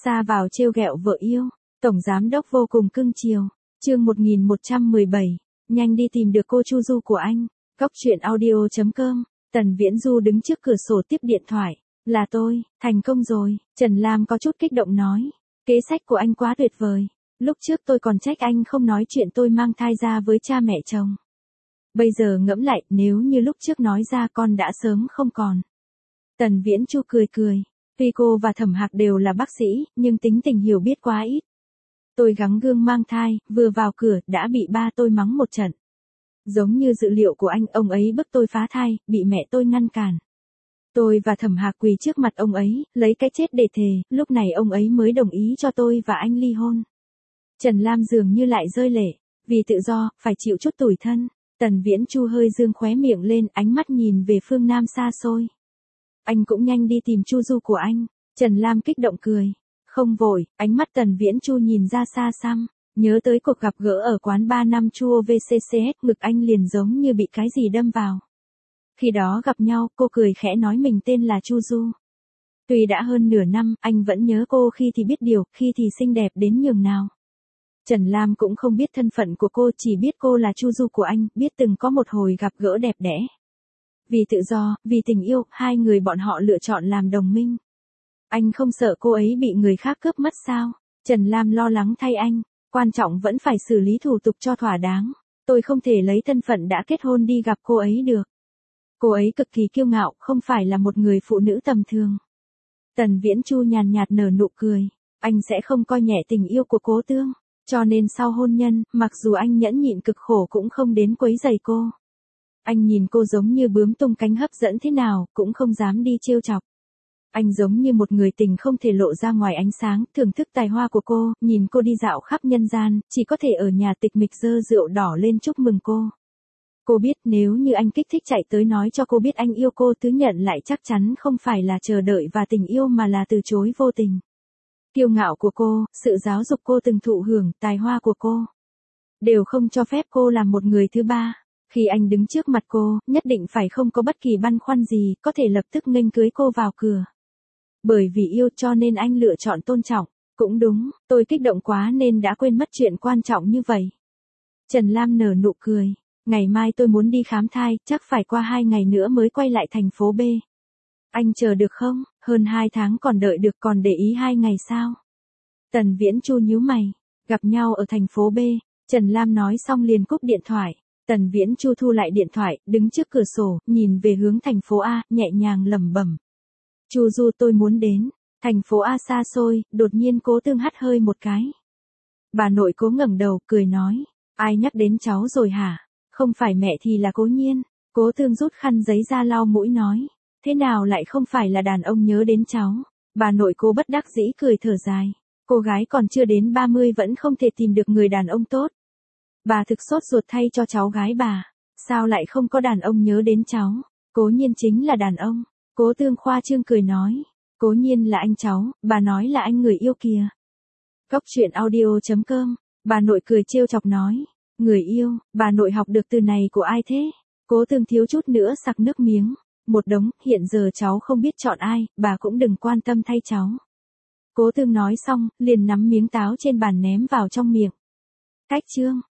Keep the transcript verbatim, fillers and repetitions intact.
Sa vào trêu ghẹo vợ yêu, tổng giám đốc vô cùng cưng chiều. Chương một nghìn một trăm mười bảy, nhanh đi tìm được cô Chu Du của anh. Góc truyện audio chấm com. Tần Viễn Du đứng trước cửa sổ tiếp điện thoại. Là tôi, thành công rồi, Trần Lam có chút kích động nói. Kế sách của anh quá tuyệt vời. Lúc trước tôi còn trách anh không nói chuyện tôi mang thai ra với cha mẹ chồng. Bây giờ ngẫm lại, nếu như lúc trước nói ra con đã sớm không còn. Tần Viễn Chu cười cười. Tuy cô và Thẩm Hạc đều là bác sĩ, nhưng tính tình hiểu biết quá ít. Tôi gắng gượng mang thai, vừa vào cửa, đã bị ba tôi mắng một trận. Giống như dự liệu của anh, ông ấy bức tôi phá thai, bị mẹ tôi ngăn cản. Tôi và Thẩm Hạc quỳ trước mặt ông ấy, lấy cái chết để thề, lúc này ông ấy mới đồng ý cho tôi và anh ly hôn. Trần Lam dường như lại rơi lệ, vì tự do, phải chịu chút tủi thân. Tần Viễn Chu hơi dương khóe miệng lên, ánh mắt nhìn về phương Nam xa xôi. Anh cũng nhanh đi tìm Chu Du của anh. Trần Lam kích động cười. Không vội, ánh mắt Tần Viễn Chu nhìn ra xa xăm, nhớ tới cuộc gặp gỡ ở quán ba năm Chu vê xê xê ét, ngực anh liền giống như bị cái gì đâm vào. Khi đó gặp nhau, cô cười khẽ nói mình tên là Chu Du. Tuy đã hơn nửa năm, anh vẫn nhớ cô khi thì biết điều, khi thì xinh đẹp đến nhường nào. Trần Lam cũng không biết thân phận của cô, chỉ biết cô là Chu Du của anh, biết từng có một hồi gặp gỡ đẹp đẽ. Vì tự do, vì tình yêu, hai người bọn họ lựa chọn làm đồng minh. Anh không sợ cô ấy bị người khác cướp mất sao? Trần Lam lo lắng thay anh, quan trọng vẫn phải xử lý thủ tục cho thỏa đáng. Tôi không thể lấy thân phận đã kết hôn đi gặp cô ấy được. Cô ấy cực kỳ kiêu ngạo, không phải là một người phụ nữ tầm thường. Tần Viễn Chu nhàn nhạt nở nụ cười. Anh sẽ không coi nhẹ tình yêu của Cố Tương. Cho nên sau hôn nhân, mặc dù anh nhẫn nhịn cực khổ cũng không đến quấy rầy cô. Anh nhìn cô giống như bướm tung cánh hấp dẫn thế nào, cũng không dám đi trêu chọc. Anh giống như một người tình không thể lộ ra ngoài ánh sáng, thưởng thức tài hoa của cô, nhìn cô đi dạo khắp nhân gian, chỉ có thể ở nhà tịch mịch dơ rượu đỏ lên chúc mừng cô. Cô biết nếu như anh kích thích chạy tới nói cho cô biết anh yêu cô, thứ nhận lại chắc chắn không phải là chờ đợi và tình yêu mà là từ chối vô tình. Kiêu ngạo của cô, sự giáo dục cô từng thụ hưởng, tài hoa của cô, đều không cho phép cô làm một người thứ ba. Khi anh đứng trước mặt cô, nhất định phải không có bất kỳ băn khoăn gì, có thể lập tức nghênh cưới cô vào cửa. Bởi vì yêu cho nên anh lựa chọn tôn trọng. Cũng đúng, tôi kích động quá nên đã quên mất chuyện quan trọng như vậy. Trần Lam nở nụ cười. Ngày mai tôi muốn đi khám thai, chắc phải qua hai ngày nữa mới quay lại thành phố B. Anh chờ được không? Hơn hai tháng còn đợi được, còn để ý hai ngày sao? Tần Viễn Chu nhíu mày. Gặp nhau ở thành phố B. Trần Lam nói xong liền cúp điện thoại. Tần Viễn Chu thu lại điện thoại, đứng trước cửa sổ, nhìn về hướng thành phố A, nhẹ nhàng lẩm bẩm. Chu Du, tôi muốn đến. Thành phố A xa xôi, đột nhiên Cố Tương hắt hơi một cái. Bà nội Cố ngẩng đầu, cười nói. Ai nhắc đến cháu rồi hả? Không phải mẹ thì là Cố Nhiên. Cố Tương rút khăn giấy ra lau mũi nói. Thế nào lại không phải là đàn ông nhớ đến cháu? Bà nội Cố bất đắc dĩ cười thở dài. Cô gái còn chưa đến ba mươi vẫn không thể tìm được người đàn ông tốt. Bà thực sốt ruột thay cho cháu gái bà. Sao lại không có đàn ông nhớ đến cháu? Cố Nhiên chính là đàn ông. Cố Tương khoa trương cười nói. Cố Nhiên là anh cháu, bà nói là anh người yêu kìa. Góc truyện audio chấm com. Bà nội cười trêu chọc nói. Người yêu, bà nội học được từ này của ai thế? Cố Tương thiếu chút nữa sặc nước miếng. Một đống, hiện giờ cháu không biết chọn ai, bà cũng đừng quan tâm thay cháu. Cố Tương nói xong, liền nắm miếng táo trên bàn ném vào trong miệng. Cách chương.